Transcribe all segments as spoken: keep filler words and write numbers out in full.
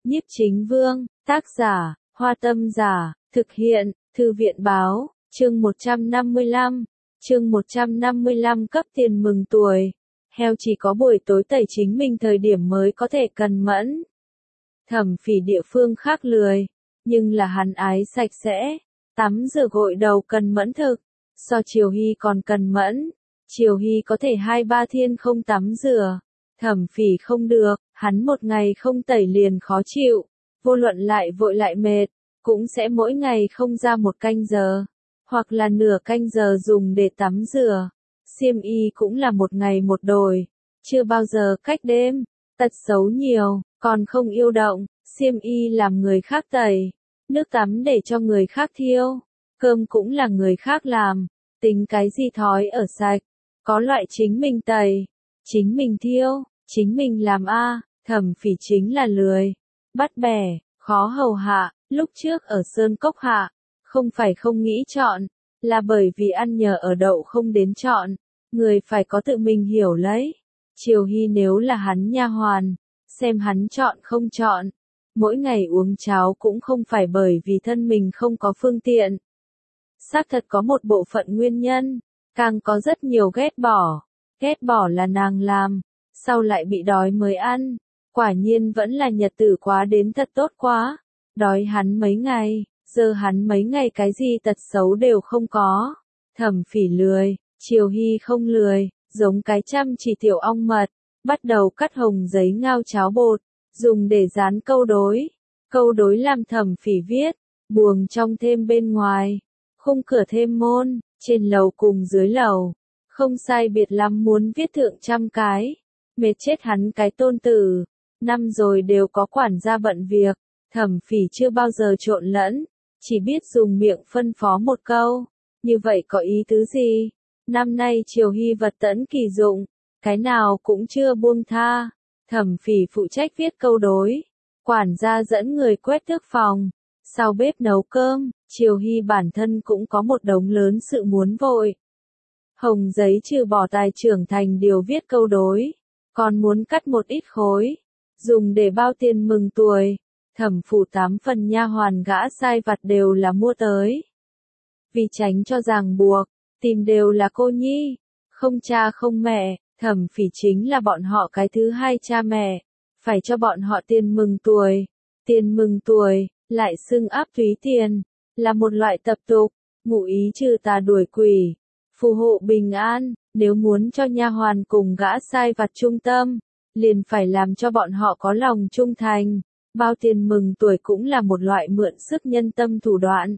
Nhiếp Chính Vương, tác giả, Hoa Tâm Giả, thực hiện, Thư viện Báo, chương một trăm năm mươi lăm, chương một trăm năm mươi lăm cấp tiền mừng tuổi. Heo chỉ có buổi tối tẩy chính mình thời điểm mới có thể cần mẫn. Thẩm Phỉ địa phương khác lười, nhưng là hắn ái sạch sẽ, tắm rửa gội đầu cần mẫn thực, so Triều Hy còn cần mẫn. Triều Hy có thể hai ba thiên không tắm rửa, Thẩm Phỉ không được, hắn một ngày không tẩy liền khó chịu, vô luận lại vội lại mệt, cũng sẽ mỗi ngày không ra một canh giờ, hoặc là nửa canh giờ dùng để tắm rửa. Xiêm y cũng là một ngày một đổi, chưa bao giờ cách đêm, tật xấu nhiều, còn không yêu động, xiêm y làm người khác tẩy, nước tắm để cho người khác thiêu, cơm cũng là người khác làm, tính cái gì thói ở sạch, có loại chính mình tẩy, chính mình thiêu, chính mình làm a. Thẩm Phỉ chính là lười, bắt bẻ, khó hầu hạ. Lúc trước ở Sơn Cốc Hạ, không phải không nghĩ chọn, là bởi vì ăn nhờ ở đậu không đến chọn, người phải có tự mình hiểu lấy. Triều Hy nếu là hắn nha hoàn, xem hắn chọn không chọn, mỗi ngày uống cháo cũng không phải bởi vì thân mình không có phương tiện. Xác thật có một bộ phận nguyên nhân, càng có rất nhiều ghét bỏ, ghét bỏ là nàng làm, sau lại bị đói mới ăn, quả nhiên vẫn là nhật tử quá đến thật tốt quá. Đói hắn mấy ngày, giờ hắn mấy ngày cái gì tật xấu đều không có. Thẩm Phỉ lười, Triều Hy không lười, giống cái chăm chỉ tiểu ong mật, bắt đầu cắt hồng giấy ngao cháo bột, dùng để dán câu đối. Câu đối làm Thẩm Phỉ viết, buồng trong thêm bên ngoài, khung cửa thêm môn, trên lầu cùng dưới lầu, không sai biệt lắm muốn viết thượng trăm cái. Mệt chết hắn cái tôn tử, năm rồi đều có quản gia bận việc. Thẩm Phỉ chưa bao giờ trộn lẫn, chỉ biết dùng miệng phân phó một câu, như vậy có ý tứ gì? Năm nay Triều Hy vật tẫn kỳ dụng, cái nào cũng chưa buông tha. Thẩm Phỉ phụ trách viết câu đối, quản gia dẫn người quét tước phòng, sau bếp nấu cơm, Triều Hy bản thân cũng có một đống lớn sự muốn vội. Hồng giấy trừ bỏ tài trưởng thành điều viết câu đối, còn muốn cắt một ít khối, dùng để bao tiền mừng tuổi. Thẩm phủ tám phần nha hoàn gã sai vặt đều là mua tới. Vì tránh cho ràng buộc, tìm đều là cô nhi, không cha không mẹ, Thẩm Phỉ chính là bọn họ cái thứ hai cha mẹ, phải cho bọn họ tiền mừng tuổi. Tiền mừng tuổi, lại xưng áp túy tiền, là một loại tập tục, ngụ ý trừ tà đuổi quỷ, phù hộ bình an. Nếu muốn cho nha hoàn cùng gã sai vặt trung tâm, liền phải làm cho bọn họ có lòng trung thành. Bao tiền mừng tuổi cũng là một loại mượn sức nhân tâm thủ đoạn.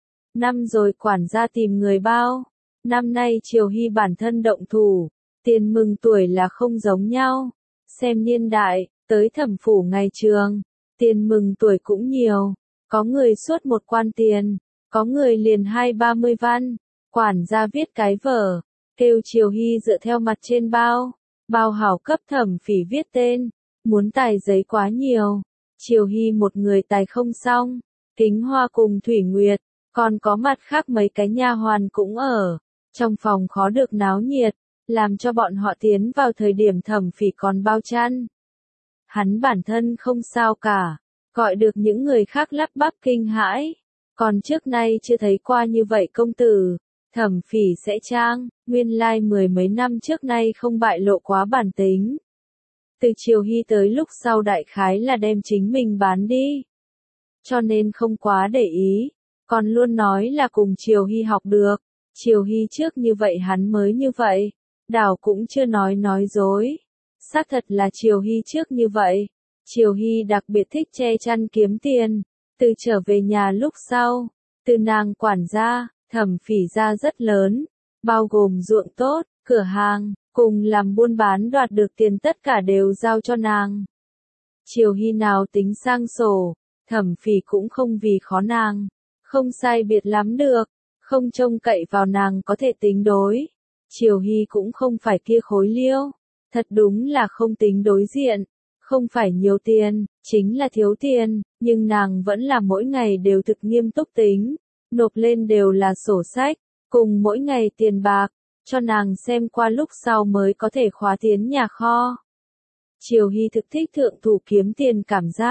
Năm rồi quản gia tìm người bao, năm nay Triều Hy bản thân động thủ, tiền mừng tuổi là không giống nhau. Xem niên đại, tới thẩm phủ ngày trường, tiền mừng tuổi cũng nhiều, có người suốt một quan tiền, có người liền hai ba mươi văn. Quản gia viết cái vở, kêu Triều Hy dựa theo mặt trên bao, bao hảo cấp Thẩm Phỉ viết tên, muốn tài giấy quá nhiều. Triều Hy một người tài không xong, Kính Hoa cùng Thủy Nguyệt, còn có mặt khác mấy cái nha hoàn cũng ở, trong phòng khó được náo nhiệt, làm cho bọn họ tiến vào thời điểm Thẩm Phỉ còn bao chăn. Hắn bản thân không sao cả, gọi được những người khác lắp bắp kinh hãi, còn trước nay chưa thấy qua như vậy công tử. Thẩm Phỉ sẽ trang, nguyên lai like mười mấy năm trước nay không bại lộ quá bản tính. Từ Triều Hy tới lúc sau đại khái là đem chính mình bán đi, cho nên không quá để ý, còn luôn nói là cùng Triều Hy học được. Triều Hy trước như vậy hắn mới như vậy, đảo cũng chưa nói nói dối. Xác thật là Triều Hy trước như vậy. Triều Hy đặc biệt thích che chăn kiếm tiền, từ trở về nhà lúc sau, từ nàng quản gia, Thẩm Phỉ ra rất lớn, bao gồm ruộng tốt, cửa hàng, cùng làm buôn bán đoạt được tiền tất cả đều giao cho nàng. Triều Hy nào tính sang sổ, Thẩm Phỉ cũng không vì khó nàng, không sai biệt lắm được, không trông cậy vào nàng có thể tính đối. Triều Hy cũng không phải kia khối liêu, thật đúng là không tính đối diện, không phải nhiều tiền, chính là thiếu tiền, nhưng nàng vẫn là mỗi ngày đều thực nghiêm túc tính, nộp lên đều là sổ sách, cùng mỗi ngày tiền bạc, cho nàng xem qua lúc sau mới có thể khóa tiến nhà kho. Triều Hy thực thích thượng thủ kiếm tiền cảm giác,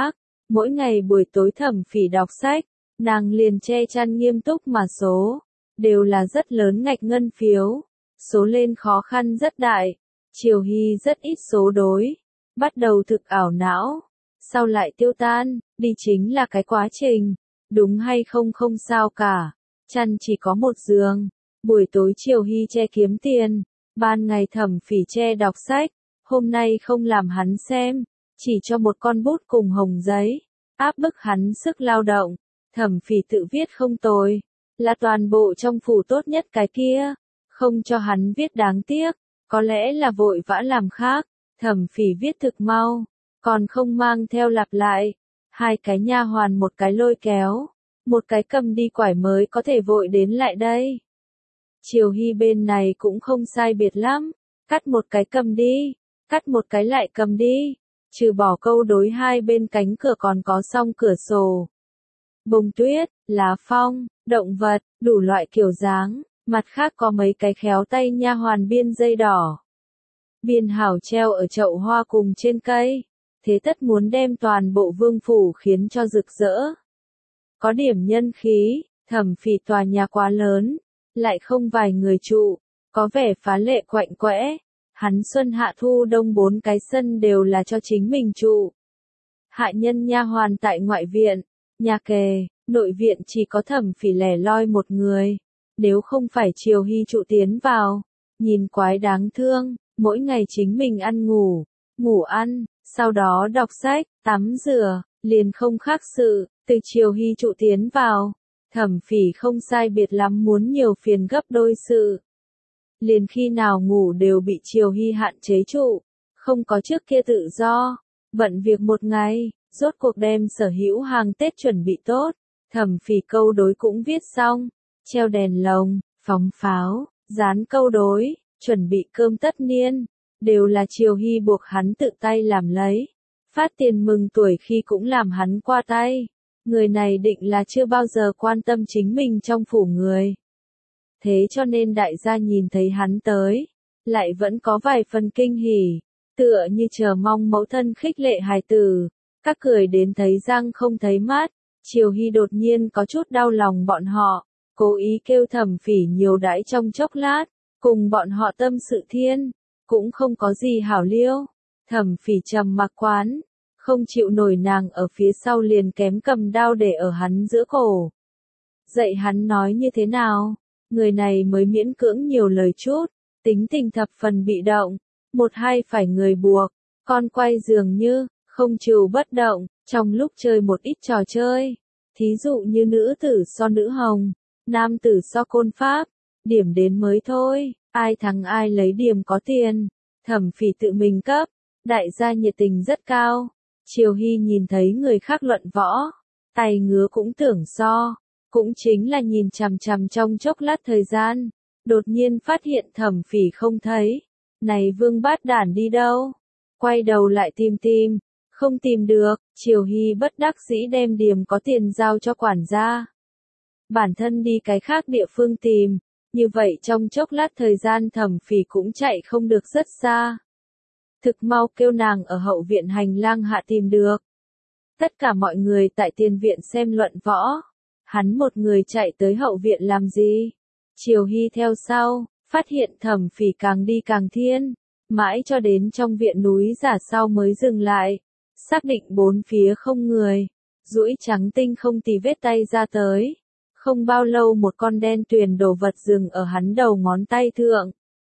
Mỗi ngày buổi tối Thẩm Phỉ đọc sách, nàng liền che chăn nghiêm túc mà số, đều là rất lớn ngạch ngân phiếu, số lên khó khăn rất đại, Triều Hy rất ít số đối, bắt đầu thực ảo não, sau lại tiêu tan, đi chính là cái quá trình, đúng hay không không sao cả, chăn chỉ có một giường, buổi tối Triều Hy che kiếm tiền, ban ngày Thẩm Phỉ che đọc sách, hôm nay không làm hắn xem, chỉ cho một con bút cùng hồng giấy, áp bức hắn sức lao động, Thẩm Phỉ tự viết không tồi, là toàn bộ trong phủ tốt nhất cái kia, không cho hắn viết đáng tiếc, có lẽ là vội vã làm khác, Thẩm Phỉ viết thực mau, còn không mang theo lặp lại, hai cái nha hoàn một cái lôi kéo, một cái cầm đi quải mới có thể vội đến lại đây. Triều Hy bên này cũng không sai biệt lắm, cắt một cái cầm đi, cắt một cái lại cầm đi, trừ bỏ câu đối hai bên cánh cửa còn có song cửa sổ. Bông tuyết, lá phong, động vật, đủ loại kiểu dáng, mặt khác có mấy cái khéo tay nha hoàn biên dây đỏ. Biên hảo treo ở chậu hoa cùng trên cây, thế tất muốn đem toàn bộ vương phủ khiến cho rực rỡ. Có điểm nhân khí, Thẩm Phỉ tòa nhà quá lớn, lại không vài người trụ, có vẻ phá lệ quạnh quẽ. Hắn xuân hạ thu đông bốn cái sân đều là cho chính mình trụ. Hạ nhân nha hoàn tại ngoại viện, nhà kề, nội viện chỉ có Thẩm Phỉ lẻ loi một người. Nếu không phải Triều Hy trụ tiến vào, nhìn quái đáng thương, mỗi ngày chính mình ăn ngủ, ngủ ăn, sau đó đọc sách, tắm rửa, liền không khác sự, từ Triều Hy trụ tiến vào. Thẩm Phỉ không sai biệt lắm muốn nhiều phiền gấp đôi sự. Liền khi nào ngủ đều bị Triều Hy hạn chế trụ, không có trước kia tự do, bận việc một ngày, rốt cuộc đem sở hữu hàng Tết chuẩn bị tốt, Thẩm Phỉ câu đối cũng viết xong, treo đèn lồng, phóng pháo, dán câu đối, chuẩn bị cơm tất niên, đều là Triều Hy buộc hắn tự tay làm lấy, phát tiền mừng tuổi khi cũng làm hắn qua tay, người này định là chưa bao giờ quan tâm chính mình trong phủ người. Thế cho nên đại gia nhìn thấy hắn tới, lại vẫn có vài phần kinh hỉ, tựa như chờ mong mẫu thân khích lệ hài tử, các cười đến thấy răng không thấy mắt, Triều Hy đột nhiên có chút đau lòng bọn họ, cố ý kêu Thẩm Phỉ nhiều đãi trong chốc lát, cùng bọn họ tâm sự thiên, cũng không có gì hảo liêu, Thẩm Phỉ trầm mặc quán, không chịu nổi nàng ở phía sau liền kém cầm đao để ở hắn giữa cổ. Dạy hắn nói như thế nào? Người này mới miễn cưỡng nhiều lời chút, tính tình thập phần bị động, một hai phải người buộc, con quay dường như, không chịu bất động, trong lúc chơi một ít trò chơi, thí dụ như nữ tử so nữ hồng, nam tử so côn pháp, điểm đến mới thôi, ai thắng ai lấy điểm có tiền, Thẩm Phỉ tự mình cấp, đại gia nhiệt tình rất cao, Triều Hy nhìn thấy người khác luận võ, tay ngứa cũng tưởng so. Cũng chính là nhìn chằm chằm trong chốc lát thời gian, đột nhiên phát hiện Thẩm Phỉ không thấy. Này vương bát đản đi đâu? Quay đầu lại tìm tìm, không tìm được, Triều Hy bất đắc dĩ đem điểm có tiền giao cho quản gia. Bản thân đi cái khác địa phương tìm, như vậy trong chốc lát thời gian Thẩm Phỉ cũng chạy không được rất xa. Thực mau kêu nàng ở hậu viện hành lang hạ tìm được. Tất cả mọi người tại tiền viện xem luận võ. Hắn một người chạy tới hậu viện làm gì? Triều Hy theo sau, phát hiện Thẩm Phỉ càng đi càng thiên, mãi cho đến trong viện núi giả sau mới dừng lại, xác định bốn phía không người, duỗi trắng tinh không tì vết tay ra tới. Không bao lâu một con đen tuyền đồ vật dừng ở hắn đầu ngón tay thượng.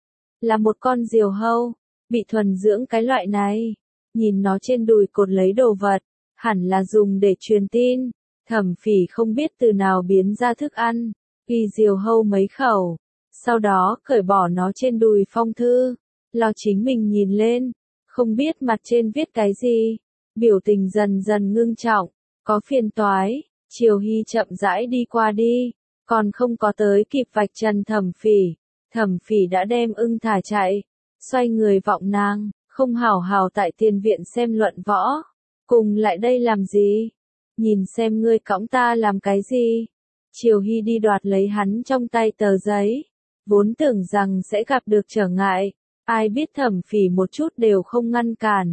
Là một con diều hâu, bị thuần dưỡng cái loại này, nhìn nó trên đùi cột lấy đồ vật, hẳn là dùng để truyền tin. Thẩm Phỉ không biết từ nào biến ra thức ăn, ghi diều hâu mấy khẩu, sau đó cởi bỏ nó trên đùi phong thư, lo chính mình nhìn lên, không biết mặt trên viết cái gì, biểu tình dần dần ngưng trọng, có phiền toái, Triều Hy chậm rãi đi qua đi, còn không có tới kịp vạch trần Thẩm Phỉ, Thẩm Phỉ đã đem ưng thả chạy, xoay người vọng nàng, không hảo hảo tại tiền viện xem luận võ, cùng lại đây làm gì? Nhìn xem ngươi cõng ta làm cái gì? Triều Hy đi đoạt lấy hắn trong tay tờ giấy, vốn tưởng rằng sẽ gặp được trở ngại, ai biết Thẩm Phỉ một chút đều không ngăn cản,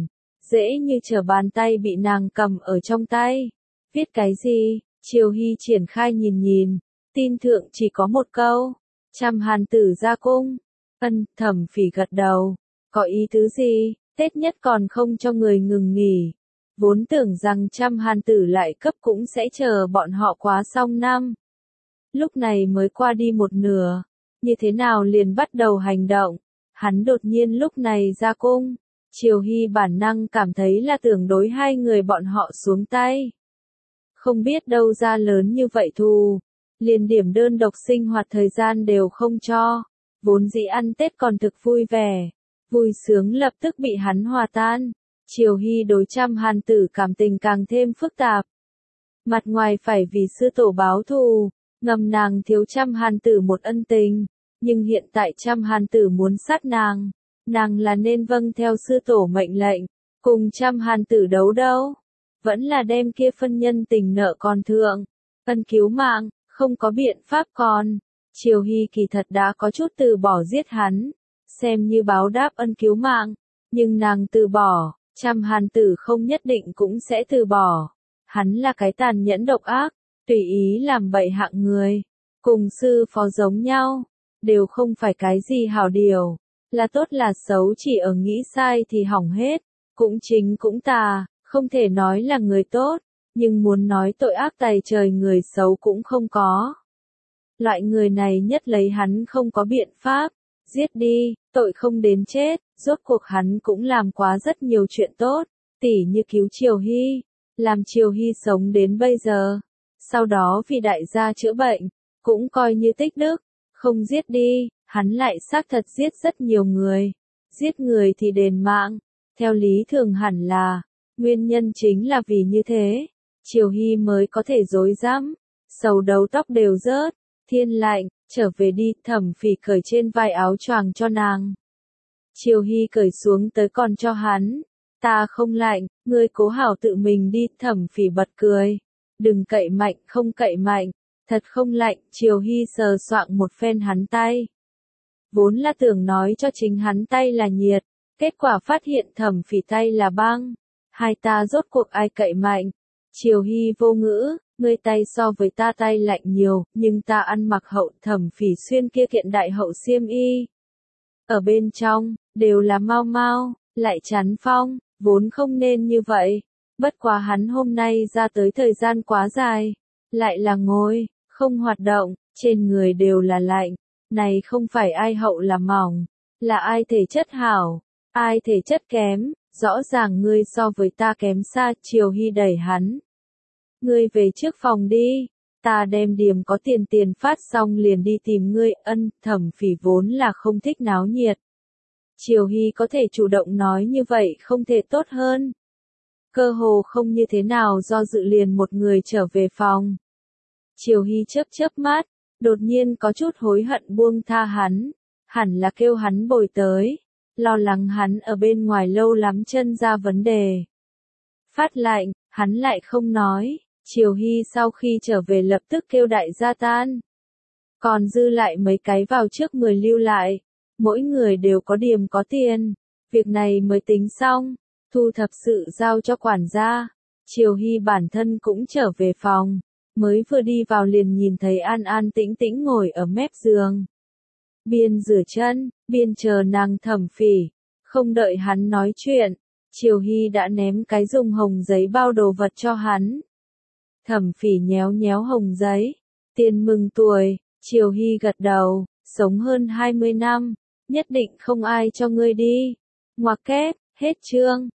dễ như trở bàn tay bị nàng cầm ở trong tay. Viết cái gì? Triều Hy triển khai nhìn nhìn, tin thượng chỉ có một câu, trăm hàn tử ra cung. Ân, Thẩm Phỉ gật đầu, có ý tứ gì, Tết nhất còn không cho người ngừng nghỉ. Vốn tưởng rằng trăm hàn tử lại cấp cũng sẽ chờ bọn họ quá xong năm. Lúc này mới qua đi một nửa, như thế nào liền bắt đầu hành động, hắn đột nhiên lúc này ra cung. Triều Hy bản năng cảm thấy là tưởng đối hai người bọn họ xuống tay. Không biết đâu ra lớn như vậy thù, liền điểm đơn độc sinh hoạt thời gian đều không cho, vốn dĩ ăn Tết còn thực vui vẻ, vui sướng lập tức bị hắn hòa tan. Triều Hy đối trăm hàn tử cảm tình càng thêm phức tạp. Mặt ngoài phải vì sư tổ báo thù, ngầm nàng thiếu trăm hàn tử một ân tình, nhưng hiện tại trăm hàn tử muốn sát nàng, nàng là nên vâng theo sư tổ mệnh lệnh, cùng trăm hàn tử đấu đâu, vẫn là đem kia phân nhân tình nợ còn thượng, ân cứu mạng, không có biện pháp còn. Triều Hy kỳ thật đã có chút từ bỏ giết hắn, xem như báo đáp ân cứu mạng, nhưng nàng từ bỏ, trăm hàn tử không nhất định cũng sẽ từ bỏ. Hắn là cái tàn nhẫn độc ác, tùy ý làm bậy hạng người, cùng sư phó giống nhau, đều không phải cái gì hảo điều, là tốt là xấu chỉ ở nghĩ sai thì hỏng hết, cũng chính cũng tà, không thể nói là người tốt, nhưng muốn nói tội ác tày trời người xấu cũng không có. Loại người này nhất lấy hắn không có biện pháp, giết đi, tội không đến chết, rốt cuộc hắn cũng làm quá rất nhiều chuyện tốt, tỉ như cứu Triều Hy, làm Triều Hy sống đến bây giờ, sau đó vì đại gia chữa bệnh, cũng coi như tích đức, không giết đi, hắn lại xác thật giết rất nhiều người, giết người thì đền mạng, theo lý thường hẳn là, nguyên nhân chính là vì như thế, Triều Hy mới có thể dối dám, sầu đầu tóc đều rớt, thiên lạnh, trở về đi, Thẩm Phỉ cởi trên vai áo choàng cho nàng. Triều Hy cởi xuống tới còn cho hắn, ta không lạnh, ngươi cố hảo tự mình đi, Thẩm Phỉ bật cười, đừng cậy mạnh, không cậy mạnh, thật không lạnh, Triều Hy sờ soạng một phen hắn tay. Vốn là tưởng nói cho chính hắn tay là nhiệt, kết quả phát hiện Thẩm Phỉ tay là băng, hai ta rốt cuộc ai cậy mạnh. Triều Hy vô ngữ, ngươi tay so với ta tay lạnh nhiều, nhưng ta ăn mặc hậu. Thẩm Phỉ xuyên kia kiện đại hậu xiêm y. Ở bên trong, đều là mau mau, lại chắn phong, vốn không nên như vậy. Bất quá hắn hôm nay ra tới thời gian quá dài, lại là ngồi, không hoạt động, trên người đều là lạnh. Này không phải ai hậu là mỏng, là ai thể chất hảo, ai thể chất kém, rõ ràng ngươi so với ta kém xa. Triều Hy đẩy hắn. Ngươi về trước phòng đi, ta đem điểm có tiền tiền phát xong liền đi tìm ngươi. Ân, Thẩm Phỉ vốn là không thích náo nhiệt. Triều Hy có thể chủ động nói như vậy không thể tốt hơn. Cơ hồ không như thế nào do dự liền một người trở về phòng. Triều Hy chớp chớp mắt, đột nhiên có chút hối hận buông tha hắn, hẳn là kêu hắn bồi tới, lo lắng hắn ở bên ngoài lâu lắm chân ra vấn đề. Phát lạnh, hắn lại không nói, Triều Hy sau khi trở về lập tức kêu đại gia tan. Còn dư lại mấy cái vào trước người lưu lại, mỗi người đều có điểm có tiền, việc này mới tính xong, thu thập sự giao cho quản gia. Triều Hy bản thân cũng trở về phòng, mới vừa đi vào liền nhìn thấy An An tĩnh tĩnh ngồi ở mép giường. Biên rửa chân, biên chờ nàng Thẩm Phỉ, không đợi hắn nói chuyện, Triều Hy đã ném cái dùng hồng giấy bao đồ vật cho hắn. Thẩm Phỉ nhéo nhéo hồng giấy, tiền mừng tuổi. Triều Hy gật đầu, sống hơn hai mươi năm, nhất định không ai cho ngươi đi. Ngoặc kép, hết chương.